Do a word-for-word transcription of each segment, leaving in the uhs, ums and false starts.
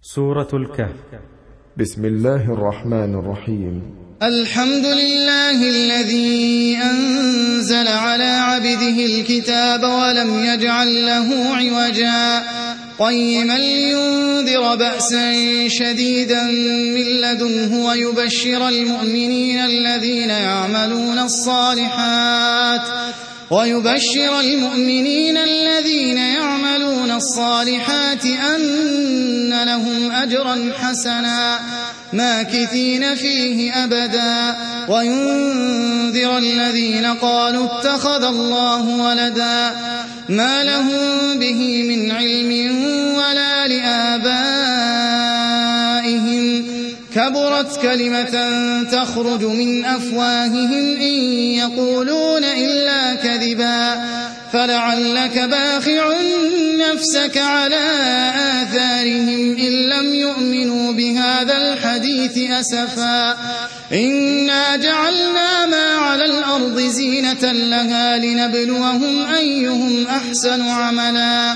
سورة الكهف. بسم الله الرحمن الرحيم. الحمد لله الذي أنزل على عبده الكتاب ولم يجعل له عوجا قيما لينذر بأسا شديدا من لدنه ويبشر المؤمنين الذين يعملون الصالحات ويبشر المؤمنين الذين يعملون الصالحات أن لهم أجرا حسنا ماكثين فيه أبدا وينذر الذين قالوا اتخذ الله ولدا ما لهم به من علم ولا لآبائهم كبرت كلمة تخرج من أفواههم إن يقولون إلا كذبا فلعلك باخع نفسك على آثارهم إن لم يؤمنوا بهذا الحديث أسفا إنا جعلنا ما على الأرض زينة لها لنبلوهم أيهم أحسن عملا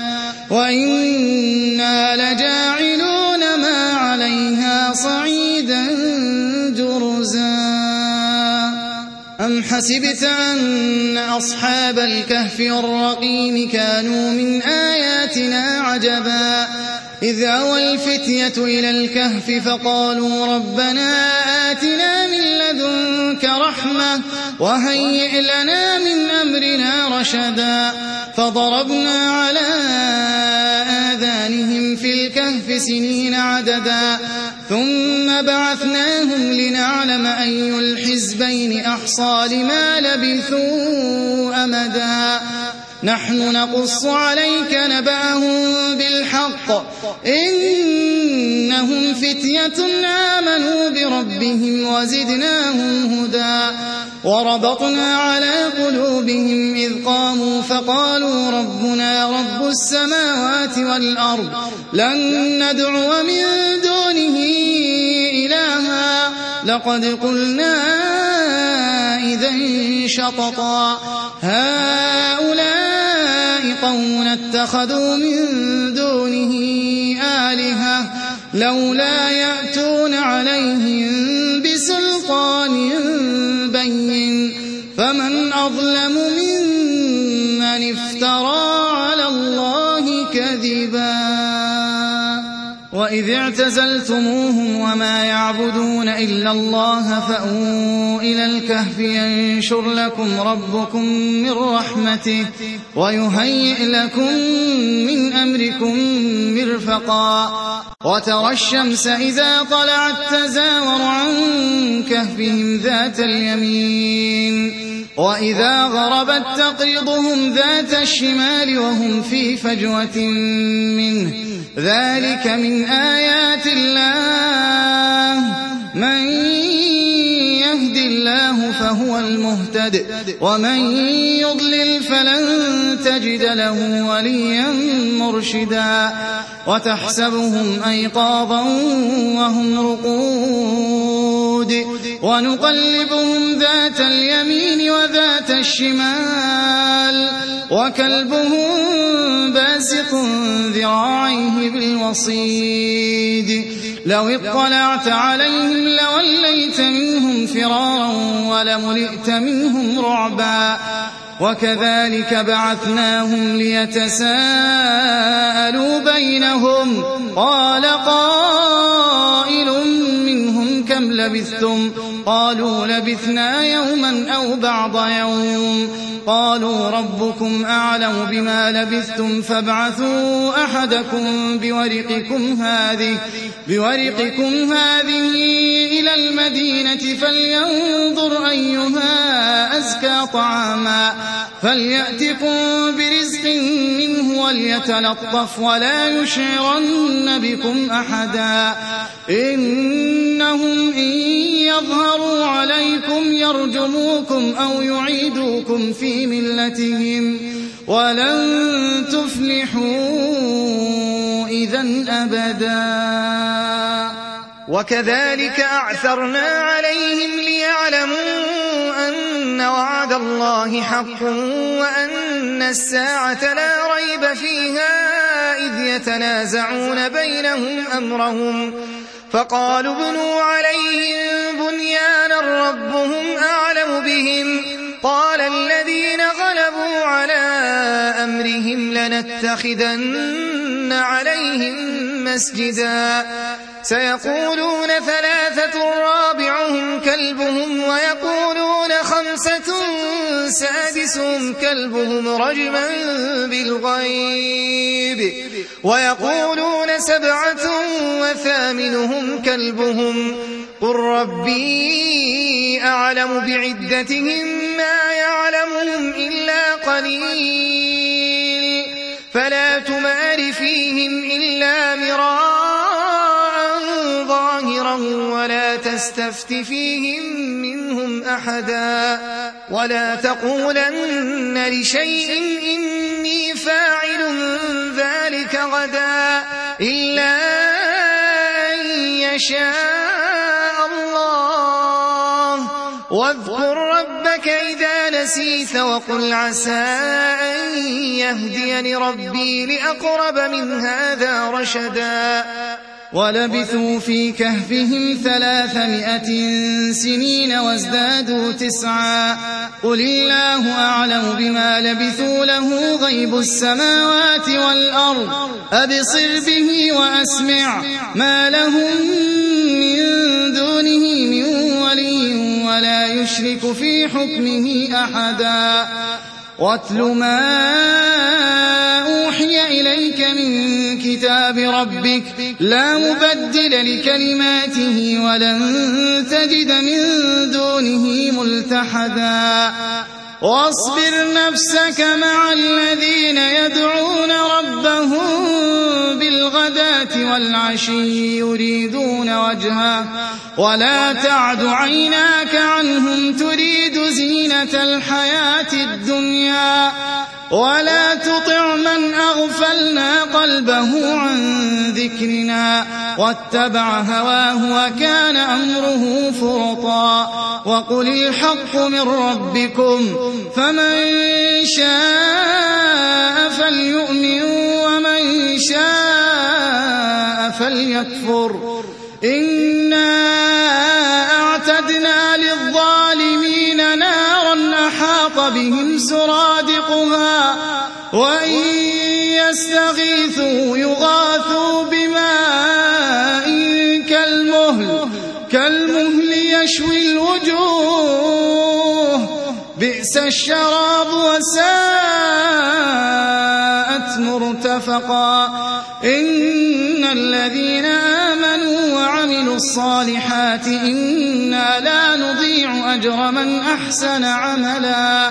وإنا لجاعلون ما عليها صعيدا جرزا أم حسبت أن أصحاب الكهف والرقيم كانوا من آياتنا عجبا إذ أوى الفتية إلى الكهف فقالوا ربنا آتنا من لدنك رحمة وهيئ لنا من أمرنا رشدا فضربنا على آذانهم في الكهف سنين عددا ثم بعثناهم لنعلم أي الحزبين أحصى لما لبثوا أمدا نحن نقص عليك نبأهم بالحق إنهم فتية آمنوا بربهم وزدناهم هدى وربطنا على قلوبهم إذ قاموا فقالوا ربنا رب السماوات والأرض لن ندعو من دونه إلها لقد قلنا إذا شططا هؤلاء قوم اتخذوا من دونه آلهة لولا يأتون عليهم بسلطان بين فمن أظلم ممن افترى على الله كذبا وإذ اعتزلتموهم وما يعبدون إلا الله فأووا إلى الكهف ينشر لكم ربكم من رحمته ويهيئ لكم من أمركم مرفقا وترى الشمس إذا طلعت تزاور عن كهفهم ذات اليمين وإذا غربت تقرضهم ذات الشمال وهم في فجوة منه ذلك من آيات الله من يهد الله فهو المهتد ومن يضلل فلن تجد له وليا مرشدا وتحسبهم أيقاظا وهم رقود ونقلبهم ذات اليمين وذات الشمال وكلبهم باسط ذراعيه بالوصيد لو اطلعت عليهم لوليت منهم فرارا ولملئت منهم رعبا وكذلك بعثناهم ليتساءلوا بينهم قال قائل منهم كم لبثتم قالوا لبثنا يوما أو بعض يوم قالوا ربكم أعلم بما لبثتم فابعثوا أحدكم بورقكم هذه بورقكم هذه إلى المدينة فلينظر أيها أزكى طعاما فليأتكم برزق منه وليتلطف ولا يشعرن بكم أحدا إنهم إن يظهروا عليكم يرجموكم أو يعيدوكم في ملتهم ولن تفلحوا إذن أبدا وكذلك أعثرنا عليهم ليعلموا أن وعد الله حق وأن الساعة لا ريب فيها إذ يتنازعون بينهم أمرهم فقالوا ابنوا عليهم بنيانا ربهم أعلم بهم قال الذين غلبوا على أمرهم لنتخذن عليهم مسجدا سيقولون ثلاثة رابعهم كلبهم ويقولون خمسة سادسهم كلبهم رجما بالغيب ويقولون سبعة وثامنهم كلبهم قل ربي أعلم بعدتهم ما يعلمهم إلا قليل فلا تمار فيهم إلا مراء ظاهرا ولا تستفت فيهم منهم أحدا ولا تقولن لشيء إني فاعل ذلك غدا إلا أن يشاء الله واذكر ربك إذا نسيت وقل عسى أن يهديني ربي لأقرب من هذا رشدا ولبثوا في كهفهم ثلاثمائة سنين وازدادوا تسعا قل الله أعلم بما لبثوا له غيب السماوات والأرض أبصر به وأسمع ما لهم من دونه من ولي ولا يشرك في حكمه أحدا واتل ما أوحي إليك من كتاب ربك لا مبدل لكلماته ولن تجد من دونه ملتحدا واصبر نفسك مع الذين يدعون ربهم بالغداة والعشي يريدون وجهه ولا تعد عيناك عنهم تريد زينة الحياة الدنيا ولا تطع من أغفلنا قلبه عن ذكرنا واتبع هواه وكان أمره فرطا وقل الحق من ربكم فمن شاء فليؤمن ومن شاء فليكفر إنا أعتدنا للظالمين نارا أحاط بهم سرادقها وإن يستغيثوا يغاثوا بماء كالمهل كالمهل يشوي الوجوه بئس الشراب وساءت مرتفقا إن الذين آمنوا وعملوا الصالحات إنا لا نضيع أجر من أحسن عملا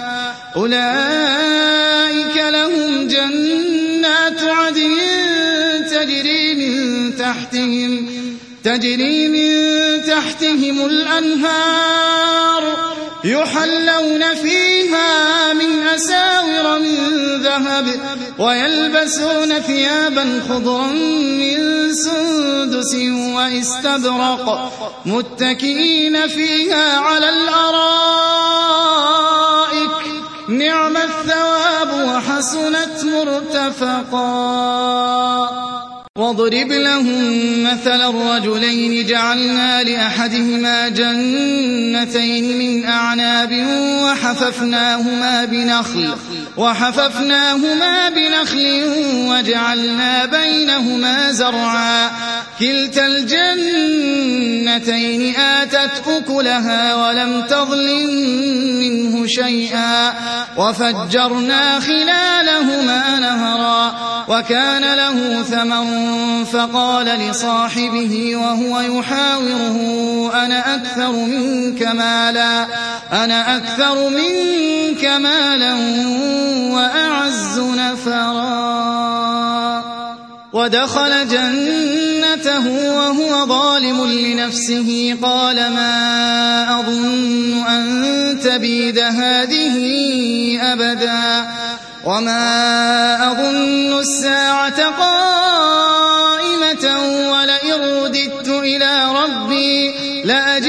أولئك لهم جنات عدن تجري من تحتهم تجري من تحتهم الأنهار يحلون فيها من أساور من ذهب ويلبسون ثيابا خضرا من سندس واستبرق متكئين فيها على الأرائك نعم الثواب وحسنت مرتفقا واضرب لهم مثل الرجلين جعلنا لأحدهما جنتين من أعناب وحففناهما بنخل وحففناهما بنخل وجعلنا بينهما زرعا كلتا الجنتين آتت أكلها ولم تظلم منه شيئا وفجرنا خلالهما نهرا وكان له ثمر فقال لصاحبه وهو يحاوره أنا أكثر منك مالا أنا أكثر منك مالا وأعز نفرا ودخل جنته وهو ظالم لنفسه قال ما أظن أن تبيد هذه أبدا وما أظن الساعة قائمة ولئن رددت إلى ربي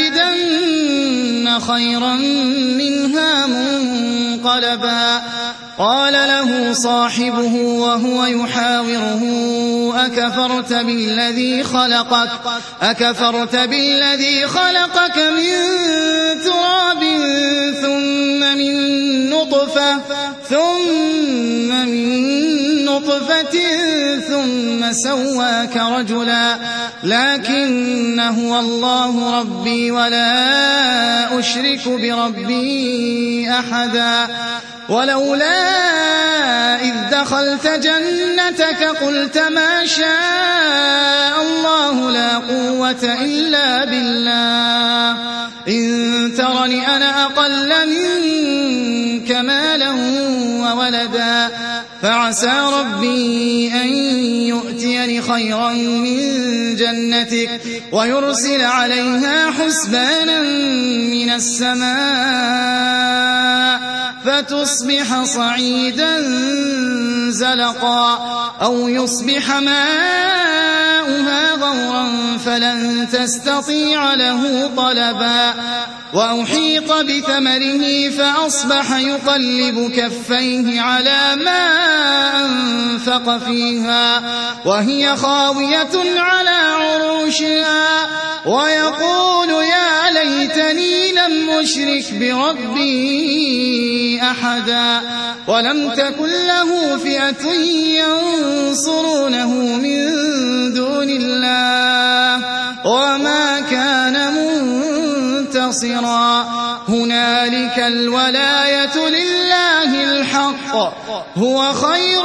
لأجدن خيرا منها منقلبا قال له صاحبه وهو يحاوره أكفرت بالذي خلقك أكفرت بالذي خلقك من تراب ثم من نطفة ثم من نطفة ثم سواك رجلا لكن هو الله ربي ولا أشرك بربي أحدا ولولا إذ دخلت جنتك قلت ما شاء الله لا قوة إلا بالله إن ترني أنا أقل منك مالا وولدا فعسى ربي أن يؤتيني خيرا من جنتك ويرسل عليها حسبانا من السماء فتصبح صعيدا زلقا أو يصبح ماؤها غورا فلن تستطيع له طلبا وأحيط بثمره فأصبح يقلب كفيه على ما أنفق فيها وهي خاوية على عروشها ويقول يا ليتني لم أشرك بربي أحدا ولم تكن له فئة ينصرونه من دون الله وما كان منتصرا هنالك الولاية لله الحق هو خير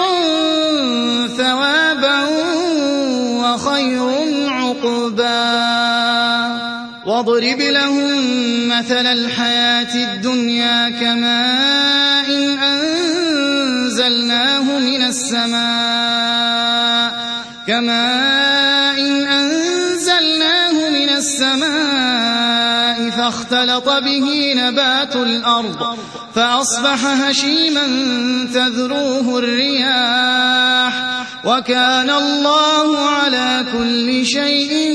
ثوابا وخير عقبا واضرب لهم مثل الحياة الدنيا كماء إن أنزلناه من السماء كماء إن أنزلناه من السماء فاختلط به نبات الأرض فأصبح هشيما تذروه الرياح وكان الله على كل شيء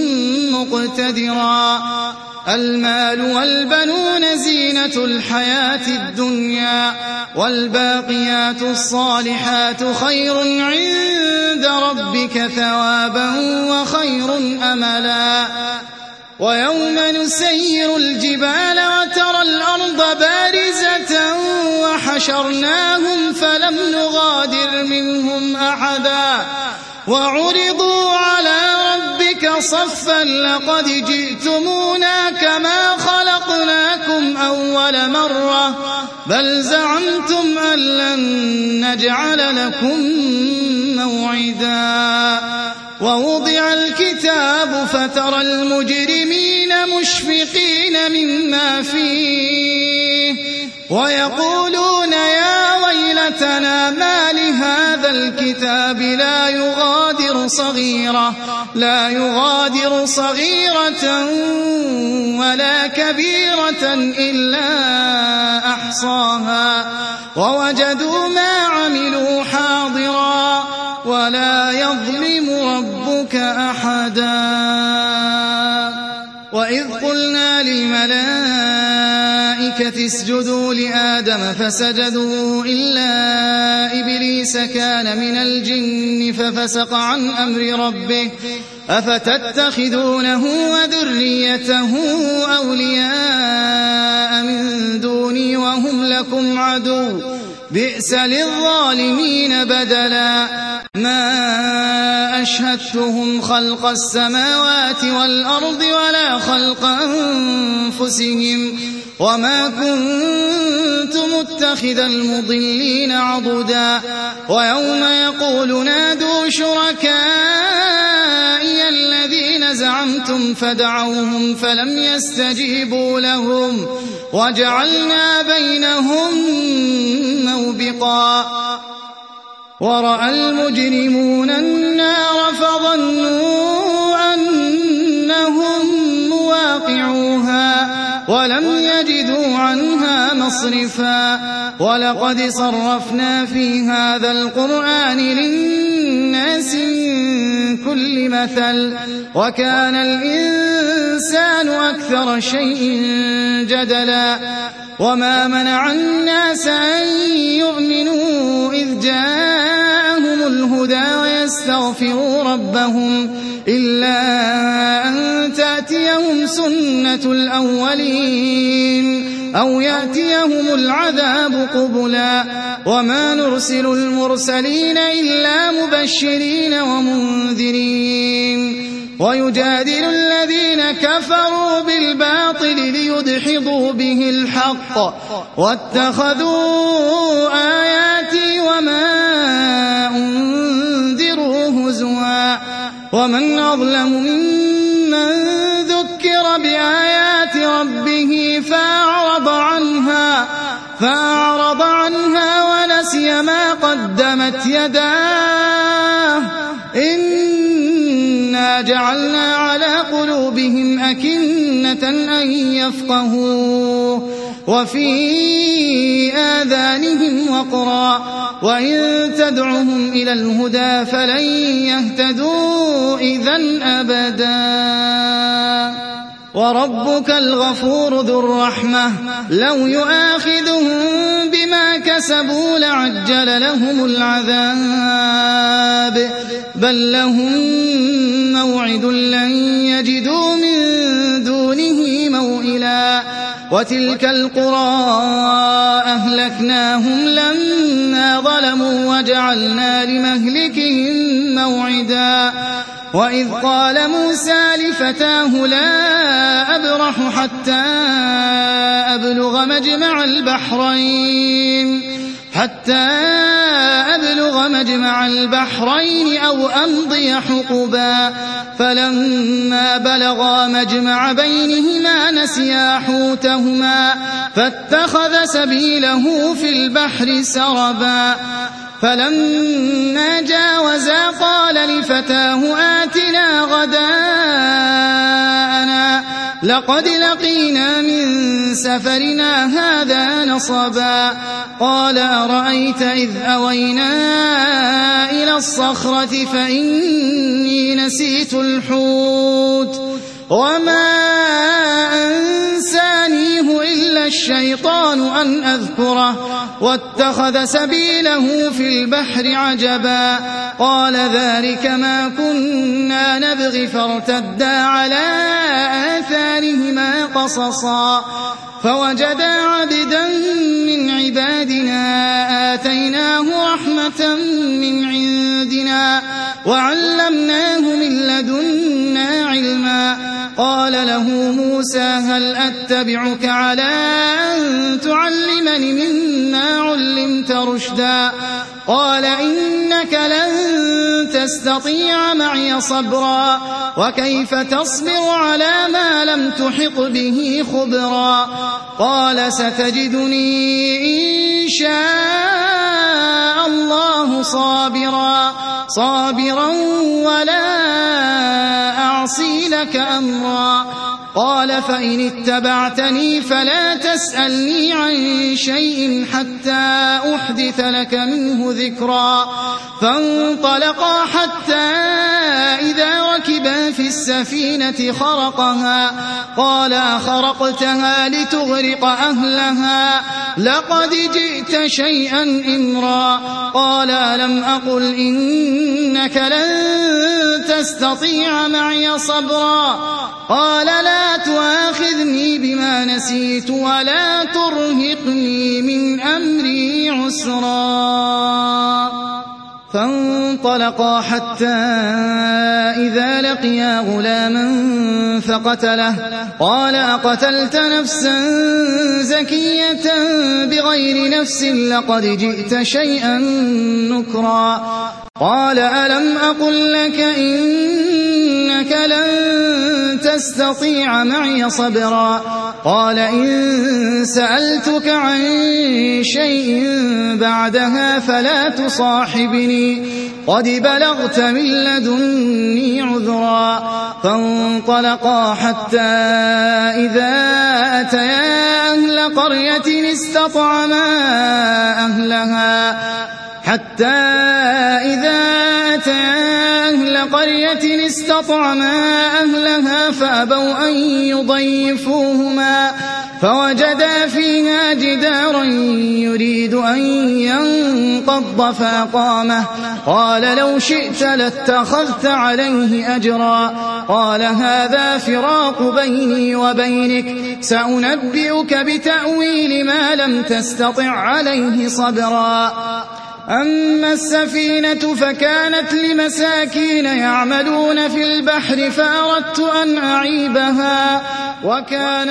مقتدرا المال والبنون زينة الحياة الدنيا والباقيات الصالحات خير عند ربك ثوابا وخير أملا ويوم نسير الجبال وترى الأرض بارزة وحشرناهم فلم نغادر منهم أحدا وعرضوا على ربك صفا لقد جئتمونا كما خلقناكم أول مرة بل زعمتم أن لن نجعل لكم موعدا ووضع الكتاب فترى المجرمين مشفقين مما فيه ويقولون يا ويلتنا ما لهذا الكتاب لا يغادر صغيرة لا يغادر صغيرة ولا كبيرة إلا أحصاها ووجدوا ما عملوا حاضرا ولا يظلم ربك أحدا وإذ قلنا للملائكة اسجدوا لآدم فسجدوا إلا إبليس كان من الجن ففسق عن أمر ربه أفتتخذونه وذريته أولياء من دوني وهم لكم عدو بئس للظالمين بدلا ما أشهدتهم خلق السماوات والأرض ولا خلق أنفسهم وما كنت متخذ المضلين عضدا ويوم يقول نادوا شركائي الذين زعمتم فدعوهم فلم يستجيبوا لهم وجعلنا بينهم موبقا ورأى المجرمون النار فظنوا أنهم مواقعوها ولم يجدوا عنها مصرفا ولقد صرفنا في هذا القرآن للناس من كل مثل وكان الإنسان أكثر شيء جدلا وما منع الناس أن يؤمنوا إذ جاءهم الهدى ويستغفروا ربهم إلا أن تأتيهم سنة الأولين أو يأتيهم العذاب قبلا وما نرسل المرسلين إلا مبشرين ومنذرين ويجادل الذين كفروا بالباطل ليدحضوا به الحق واتخذوا آياتي وما أنذروا هزوا ومن أظلم ممن ذكر بآيات ربه فأعرض عنها فأعرض عنها ونسي ما قدمت يداه إنا جعلنا على قلوبهم أكنة أن يفقهوا وفي آذانهم وقرا وإن تدعهم إلى الهدى فلن يهتدوا إذن أبدا وربك الغفور ذو الرحمة لو يؤاخذهم بما كسبوا لعجل لهم العذاب بل لهم موعد لن يجدوا من دونه موئلا وتلك القرى أهلكناهم لما ظلموا وجعلنا لمهلكهم موعدا وإذ قال موسى لفتاه لا أبرح حتى أبلغ مجمع البحرين حتى أبلغ مجمع البحرين أو أمضي حقبا فلما بلغا مجمع بينهما نسيا حوتهما فاتخذ سبيله في البحر سربا فلما جاوزا قال لفتاه آتنا غداءنا لقد لقينا من سفرنا هذا نصبا قال أرأيت إذ أوينا إلى الصخرة فإني نسيت الحوت وما أنسانيه إلا الشيطان أن أذكره واتخذ سبيله في البحر عجبا قال ذلك ما كنا نبغي فارتدا على آثارهما قصصا فوجدا عبدا من عبادنا آتيناه رحمة من عندنا وعلمناه من لدنا علما قال له موسى هل أتبعك على أن تعلمني مما علمت رشدا قال إنك لن تستطيع معي صبرا وكيف تصبر على ما لم تحط به خبرا قال ستجدني إن شاء الله صابرا صابرا ولا أعصي لك أمرا قال فإن اتبعتني فلا تسألني عن شيء حتى أحدث لك منه ذكرا فانطلقا حتى إذا ركبا في السفينة خرقها قال أخرقتها لتغرق أهلها لقد جئت شيئا إمرا قال ألم أقل إنك لن تستطيع معي صبرا قال لا تؤاخذني بما نسيت ولا ترهقني من أمري عسرا فانطلقا حتى إذا لقيا غلاما فقتله قال أقتلت نفسا زكية بغير نفس لقد جئت شيئا نكرا قال ألم أقل لك إنك لن تستطيع معي صبرا قال إن سألتك عن شيء بعدها فلا تصاحبني قد بلغت من لدني عذرا فانطلقا حتى إذا أتيا أهل قرية استطعما أهلها حتى إذا أتيا أهل قرية استطعما أهلها فأبوا أن يضيفوهما فوجدا فيها جدارا يريد أن ينقض فأقامه قال لو شئت لاتخذت عليه أجرا قال هذا فراق بيني وبينك سأنبئك بتأويل ما لم تستطع عليه صبرا أما السفينة فكانت لمساكين يعملون في البحر فأردت أن أعيبها وكان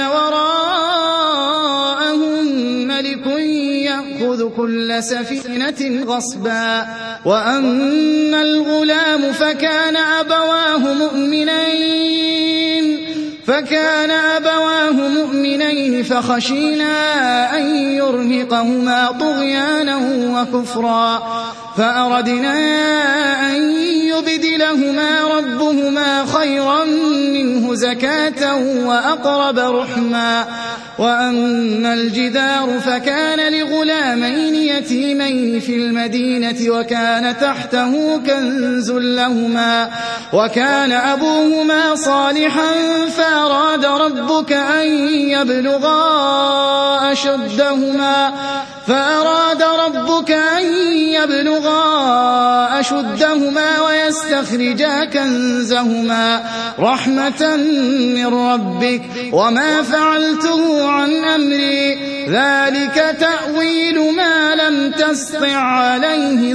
وراءهم ملك يأخذ كل سفينة غصبا وأما الغلام فكان أبواه مؤمنين فكان أبواه مؤمنين فخشينا أن يرهقهما طغيانا وكفرا فأردنا أن يبدلهما ربهما خيرا منه زكاة وأقرب رحما وأما الجدار فكان لغلامين يتيمين في المدينة وكان تحته كنز لهما وكان أبوهما صالحا فأراد ربك أن يبلغا أشدهما فأراد ربك أن يبلغا أشدهما ويستخرجا كنزهما رحمة من ربك وما فعلته عن أمري ذلك تأويل ما لم تسطع عليه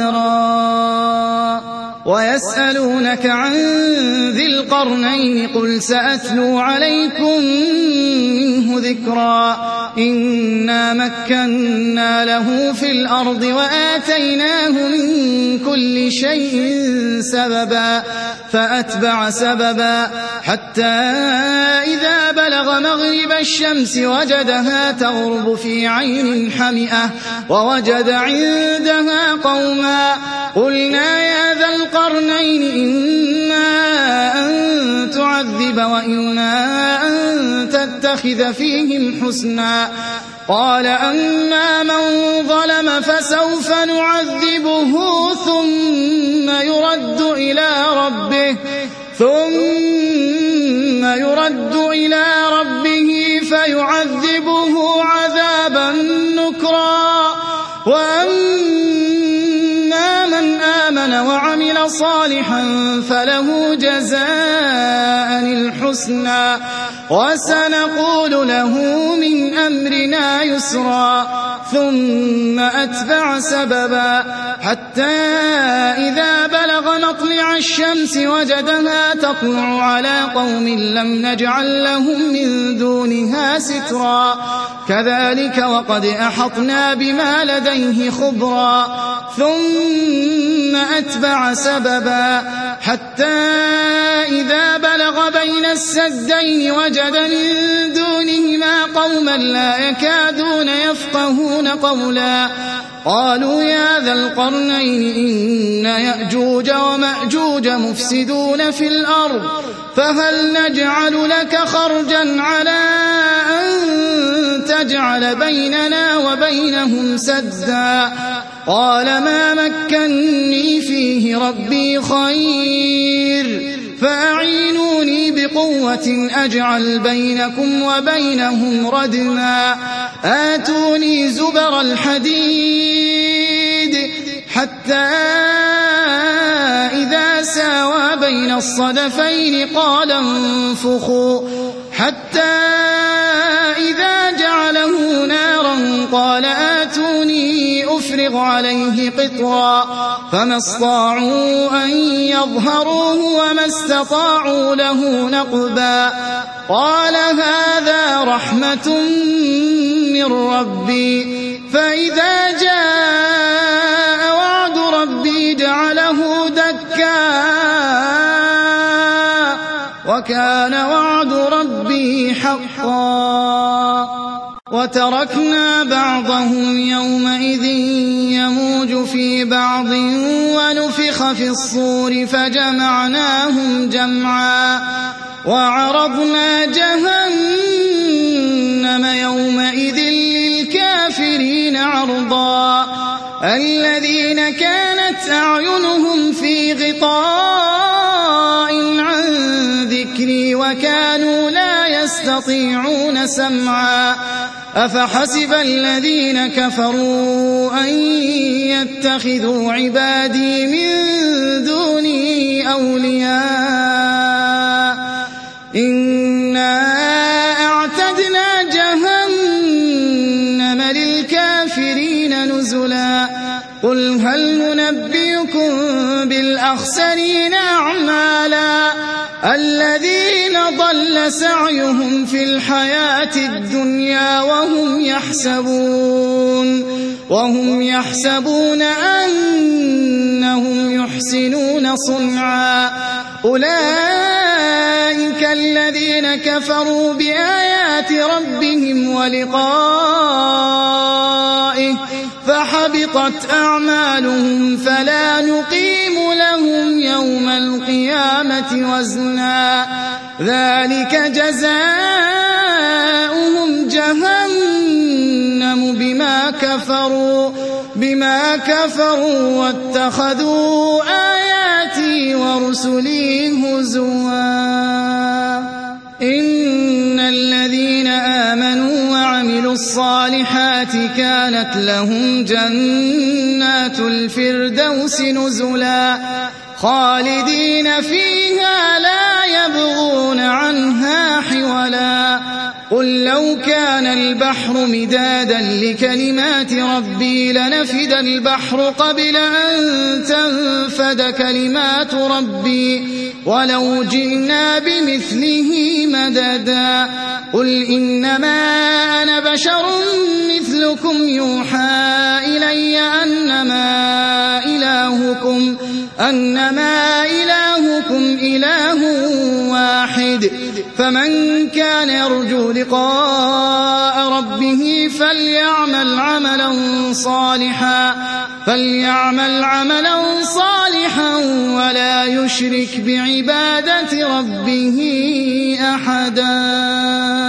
صبرا ويسألونك عن ذي القرنين قل سأتلو عليكم منه ذكرا إنا مكنا له في الأرض وآتيناه من كل شيء سببا فأتبع سببا حتى إذا بلغ مغرب الشمس وجدها تغرب في عين حمئة ووجد عندها قوما قلنا يا ذا القرنين إما أن تعذب وإما أن تتخذ فيهم حسنا قال أما من ظلم فسوف نعذبه ثم يرد إلى ربه ثم يرد إلى ربه فيعذبه عذابا نكرا وأما من آمن وعمل صالحا فله جزاء الحسنى وسنقول له من أمرنا يسرا ثم أتبع سببا حتى إذا بلغ مطلع الشمس وجدها تطلع على قوم لم نجعل لهم من دونها سترا كذلك وقد أحطنا بما لديه خبرا ثم أتبع سببا حتى إذا بلغ بين السدين وجد من دونهما قوما لا يكادون يفقهون قولا قالوا يا ذا القرنين إن يأجوج ومأجوج مفسدون في الأرض فهل نجعل لك خرجا على أن تجعل بيننا وبينهم سدا قال ما مكني فيه ربي خير فأعينوني بقوة أجعل بينكم وبينهم ردما آتوني زبر الحديد حتى إذا ساوى بين الصدفين قال انفخوا حتى إذا جعله نارا قال آتوني أفرغ عليه قطرا فما استطاعوا أن يظهروه وما استطاعوا له نقبا قال هذا رحمة من ربي فإذا جاء وعد ربي جعله دكا وكان وعد ربي حقا وتركنا بعضهم يومئذ يموج في بعض ونفخ في الصور فجمعناهم جمعا وعرضنا جهنم يومئذ للكافرين عرضا الذين كانت أعينهم في غطاء عن ذكري وكانوا لا يستطيعون سمعا أفحسب الذين كفروا أن يتخذوا عبادي من دوني أولياء إنا أعتدنا جهنم للكافرين نزلا قل هل ننبئكم بالأخسرين أعمالا الذين ضل سعيهم في الحياة الدنيا وهم يحسبون وهم يحسبون أنهم يحسنون صنعا أولئك الذين كفروا بآيات ربهم ولقائه فحبطت أعمالهم فلا نقيم لهم يوم القيامة وزنا ذلك جزاؤهم جهنم بما كفروا بما كفروا واتخذوا آياتي ورسلي هزوا إن الذين آمنوا وعملوا الصالحات كانت لهم جنات الفردوس نزلا خالدين فيها لا يبغون عنها حولا قل لو كان البحر مدادا لكلمات ربي لنفد البحر قبل أن تنفد كلمات ربي ولو جئنا بمثله مددا قل إنما أنا بشر مثلكم يوحى إلي أنما إلهكم أنما إلهكم إله واحد فمن كان يرجو لقاء ربه فليعمل عملا صالحا فليعمل عملا صالحا ولا يشرك بعبادة ربه أحدا.